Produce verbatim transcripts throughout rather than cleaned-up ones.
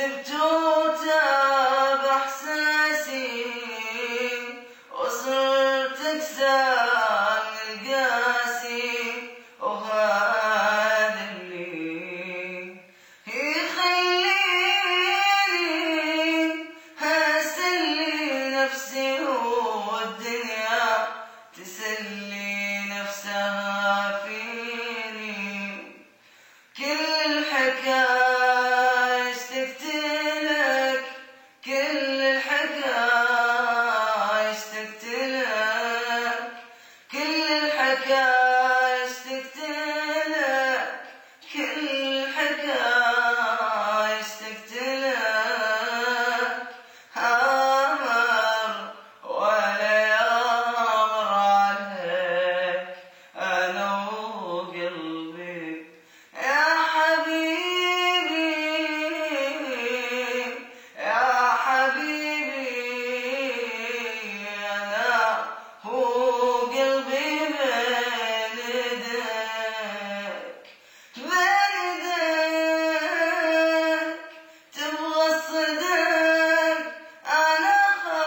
سبت وتاب احساسي وصرت اكسان القاسي، وهذا اللي يخليني اسلي نفسي والدنيا تسلي نفسها فيني. كل الحكاية اشتقت لك، كل الحكاية اشتقت لك، كل الحكاية اشتقت لك، كل الحكاية اشتقت لك. أمر ولا يمر عليك أنا وقلبي يا حبيبي، يا حبيبي أنا هو قلبي بين يديك، بين يديك تبغى الصدق. أنا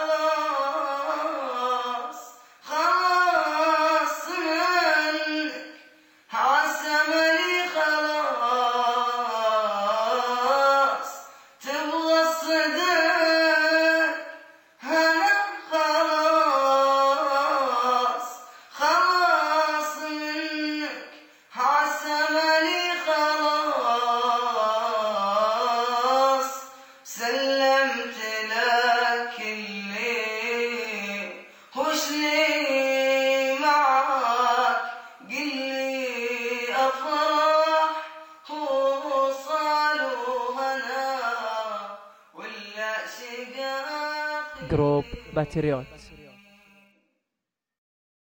خلاص خلاص منك عسى مالي خلاص، تبغى الصدق. أنا خلاص خلاص منك عسى مالي خلاص، سلمت لك اللي وش لي معاك، قلي أفراح وصال وهنا ولا شقاق. جروب باتريوت.